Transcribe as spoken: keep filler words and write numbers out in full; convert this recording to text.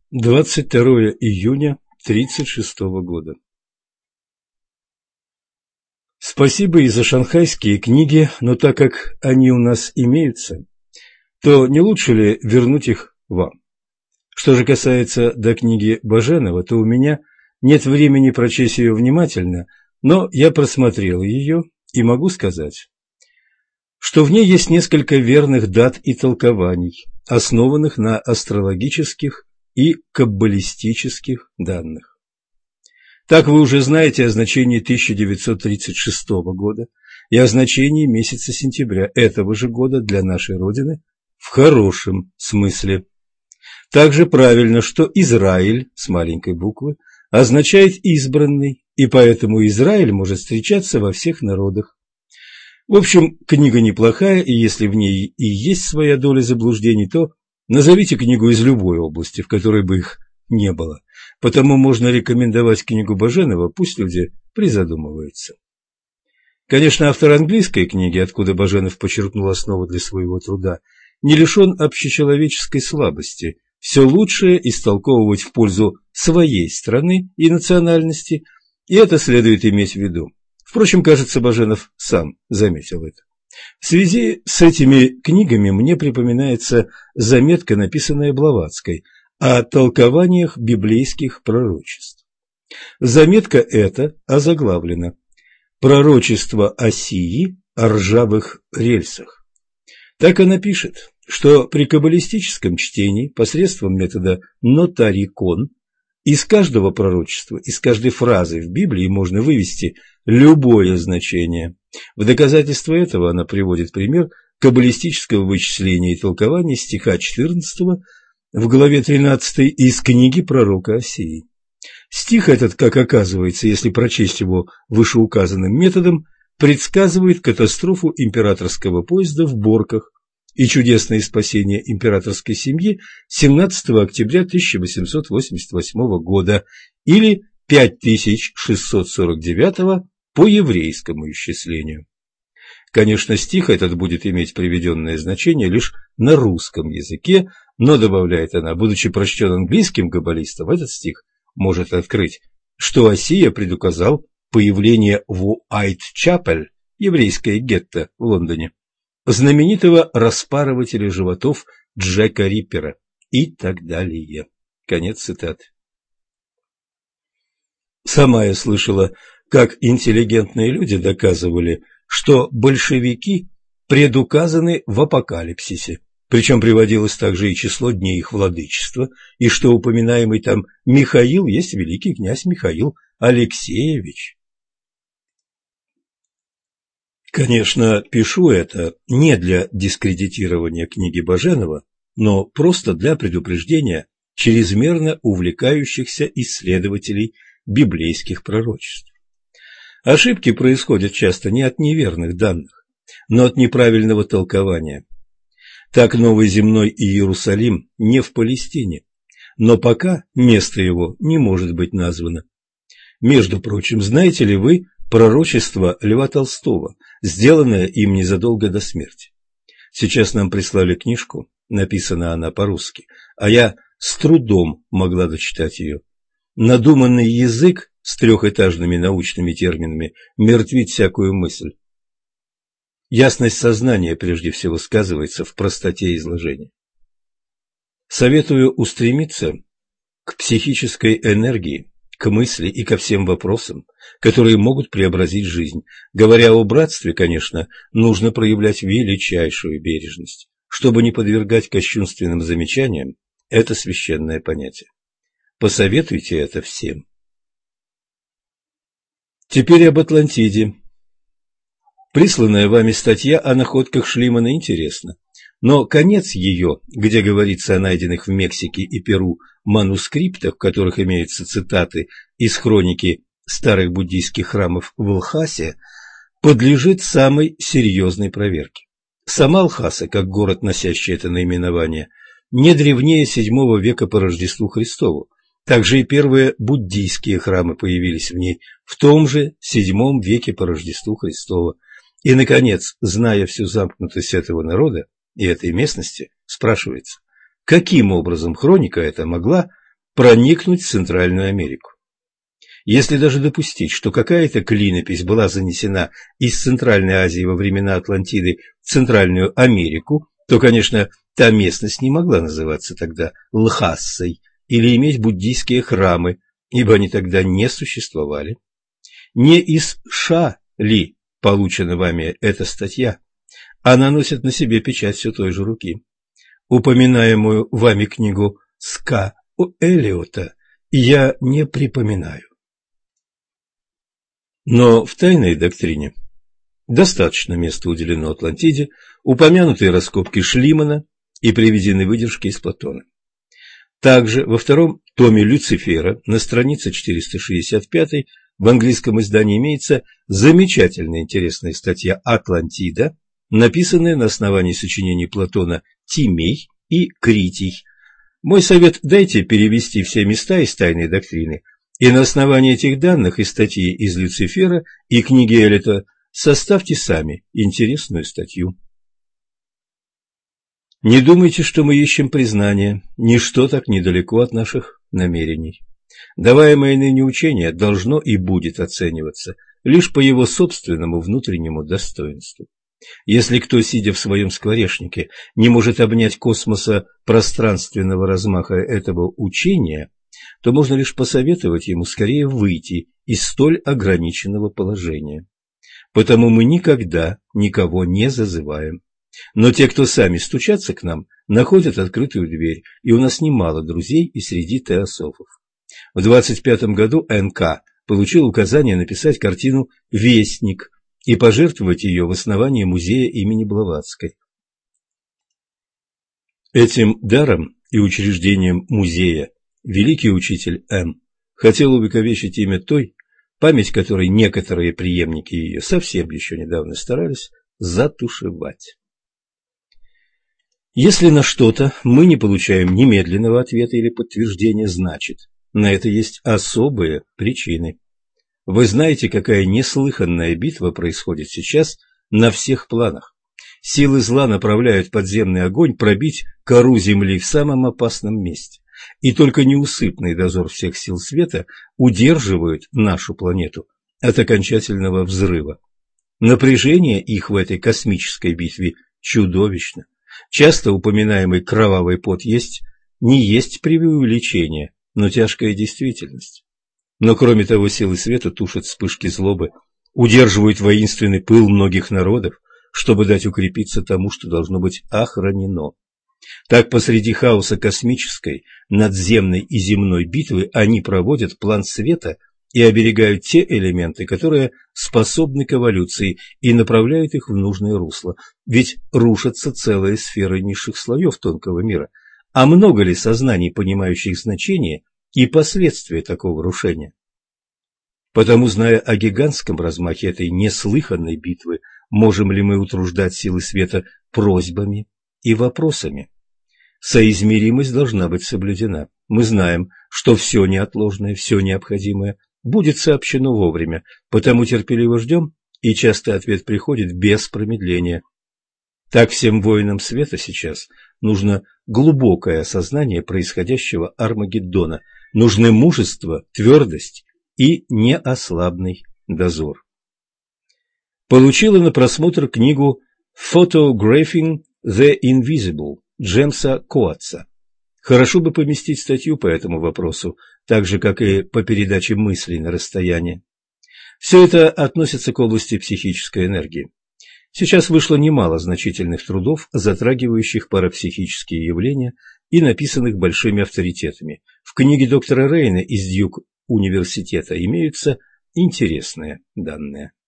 двадцать второе июня тридцать шестого года. Спасибо и за шанхайские книги, но так как они у нас имеются, то не лучше ли вернуть их вам? Что же касается до книги Баженова, то у меня нет времени прочесть ее внимательно, но я просмотрел ее и могу сказать, что в ней есть несколько верных дат и толкований, основанных на астрологических и каббалистических данных. Так вы уже знаете о значении тысяча девятьсот тридцать шестого года и о значении месяца сентября этого же года для нашей Родины в хорошем смысле. Также правильно, что Израиль с маленькой буквы означает избранный, и поэтому Израиль может встречаться во всех народах. В общем, книга неплохая, и если в ней и есть своя доля заблуждений, то назовите книгу из любой области, в которой бы их не было. Потому можно рекомендовать книгу Баженова, пусть люди призадумываются. Конечно, автор английской книги, откуда Баженов почерпнул основу для своего труда, не лишен общечеловеческой слабости. Все лучшее истолковывать в пользу своей страны и национальности, и это следует иметь в виду. Впрочем, кажется, Баженов сам заметил это. В связи с этими книгами мне припоминается заметка, написанная Блаватской, о толкованиях библейских пророчеств. Заметка эта озаглавлена «Пророчество Осии о ржавых рельсах». Так она пишет, что при каббалистическом чтении посредством метода нотарикон из каждого пророчества, из каждой фразы в Библии можно вывести любое значение. В доказательство этого она приводит пример каббалистического вычисления и толкования стиха четырнадцатого в главе тринадцатой из книги пророка Осии. Стих этот, как оказывается, если прочесть его вышеуказанным методом, предсказывает катастрофу императорского поезда в Борках и чудесное спасение императорской семьи семнадцатого октября тысяча восемьсот восемьдесят восьмого года или пять тысяч шестьсот сорок девятого по еврейскому исчислению. Конечно, стих этот будет иметь приведенное значение лишь на русском языке, но, добавляет она, будучи прочтен английским каббалистом, этот стих может открыть, что Осия предуказал появление в Уайтчапель, еврейское гетто в Лондоне, знаменитого распарывателя животов Джека Риппера и так далее. Конец цитаты. Сама я слышала, как интеллигентные люди доказывали, что большевики предуказаны в апокалипсисе, причем приводилось также и число дней их владычества, и что упоминаемый там Михаил есть великий князь Михаил Алексеевич. Конечно, пишу это не для дискредитирования книги Баженова, но просто для предупреждения чрезмерно увлекающихся исследователей библейских пророчеств. Ошибки происходят часто не от неверных данных, но от неправильного толкования. Так Новый земной Иерусалим не в Палестине, но пока место его не может быть названо. Между прочим, знаете ли вы пророчество Льва Толстого, сделанное им незадолго до смерти? Сейчас нам прислали книжку, написана она по-русски, а я с трудом могла дочитать ее. Надуманный язык с трехэтажными научными терминами мертвит всякую мысль. Ясность сознания прежде всего сказывается в простоте изложения. Советую устремиться к психической энергии, к мысли и ко всем вопросам, которые могут преобразить жизнь. Говоря о братстве, конечно, нужно проявлять величайшую бережность, чтобы не подвергать кощунственным замечаниям это священное понятие. Посоветуйте это всем. Теперь об Атлантиде. Присланная вами статья о находках Шлимана интересна, но конец ее, где говорится о найденных в Мексике и Перу манускриптах, в которых имеются цитаты из хроники старых буддийских храмов в Лхасе, подлежит самой серьезной проверке. Сама Лхаса, как город, носящий это наименование, не древнее седьмого века по Рождеству Христову. Также и первые буддийские храмы появились в ней в том же седьмом веке по Рождеству Христову. И, наконец, зная всю замкнутость этого народа и этой местности, спрашивается, каким образом хроника эта могла проникнуть в Центральную Америку. Если даже допустить, что какая-то клинопись была занесена из Центральной Азии во времена Атлантиды в Центральную Америку, то, конечно, та местность не могла называться тогда Лхассой или иметь буддийские храмы, ибо они тогда не существовали. Не из Ша ли получена вами эта статья? Она носит на себе печать все той же руки. Упоминаемую вами книгу Ска Эллиота я не припоминаю. Но в тайной доктрине достаточно места уделено Атлантиде, упомянутые раскопки Шлимана и приведены выдержки из Платона. Также во втором томе Люцифера на странице четыреста шестьдесят пятой в английском издании имеется замечательная интересная статья «Атлантида», написанная на основании сочинений Платона «Тимей» и «Критий». Мой совет – дайте перевести все места из тайной доктрины, и на основании этих данных и статьи из Люцифера и книги Эллиота составьте сами интересную статью. Не думайте, что мы ищем признания, ничто так недалеко от наших намерений. Даваемое ныне учение должно и будет оцениваться лишь по его собственному внутреннему достоинству. Если кто, сидя в своем скворечнике, не может обнять космоса пространственного размаха этого учения, то можно лишь посоветовать ему скорее выйти из столь ограниченного положения. Потому мы никогда никого не зазываем. Но те, кто сами стучатся к нам, находят открытую дверь, и у нас немало друзей и среди теософов. В двадцать пятом году Н К получил указание написать картину «Вестник» и пожертвовать ее в основание музея имени Блаватской. Этим даром и учреждением музея великий учитель М. хотел увековечить имя той, память которой некоторые преемники ее совсем еще недавно старались затушевать. Если на что-то мы не получаем немедленного ответа или подтверждения, значит, на это есть особые причины. Вы знаете, какая неслыханная битва происходит сейчас на всех планах. Силы зла направляют подземный огонь пробить кору земли в самом опасном месте. И только неусыпный дозор всех сил света удерживают нашу планету от окончательного взрыва. Напряжение их в этой космической битве чудовищно. Часто упоминаемый кровавый пот есть не есть преувеличение, но тяжкая действительность. Но кроме того, силы света тушат вспышки злобы, удерживают воинственный пыл многих народов, чтобы дать укрепиться тому, что должно быть охранено. Так посреди хаоса космической, надземной и земной битвы они проводят план света и оберегают те элементы, которые способны к эволюции, и направляют их в нужное русло. Ведь рушатся целые сферы низших слоев тонкого мира. А много ли сознаний, понимающих значение и последствия такого рушения? Потому, зная о гигантском размахе этой неслыханной битвы, можем ли мы утруждать силы света просьбами и вопросами? Соизмеримость должна быть соблюдена. Мы знаем, что все неотложное, все необходимое будет сообщено вовремя, потому терпеливо ждем, и часто ответ приходит без промедления. Так всем воинам света сейчас нужно глубокое осознание происходящего Армагеддона, нужны мужество, твердость и неослабный дозор. Получила на просмотр книгу «Photographing the Invisible» Джемса Коатса. Хорошо бы поместить статью по этому вопросу, так же, как и по передаче мыслей на расстояние. Все это относится к области психической энергии. Сейчас вышло немало значительных трудов, затрагивающих парапсихические явления и написанных большими авторитетами. В книге доктора Рейна из Дьюк университета имеются интересные данные.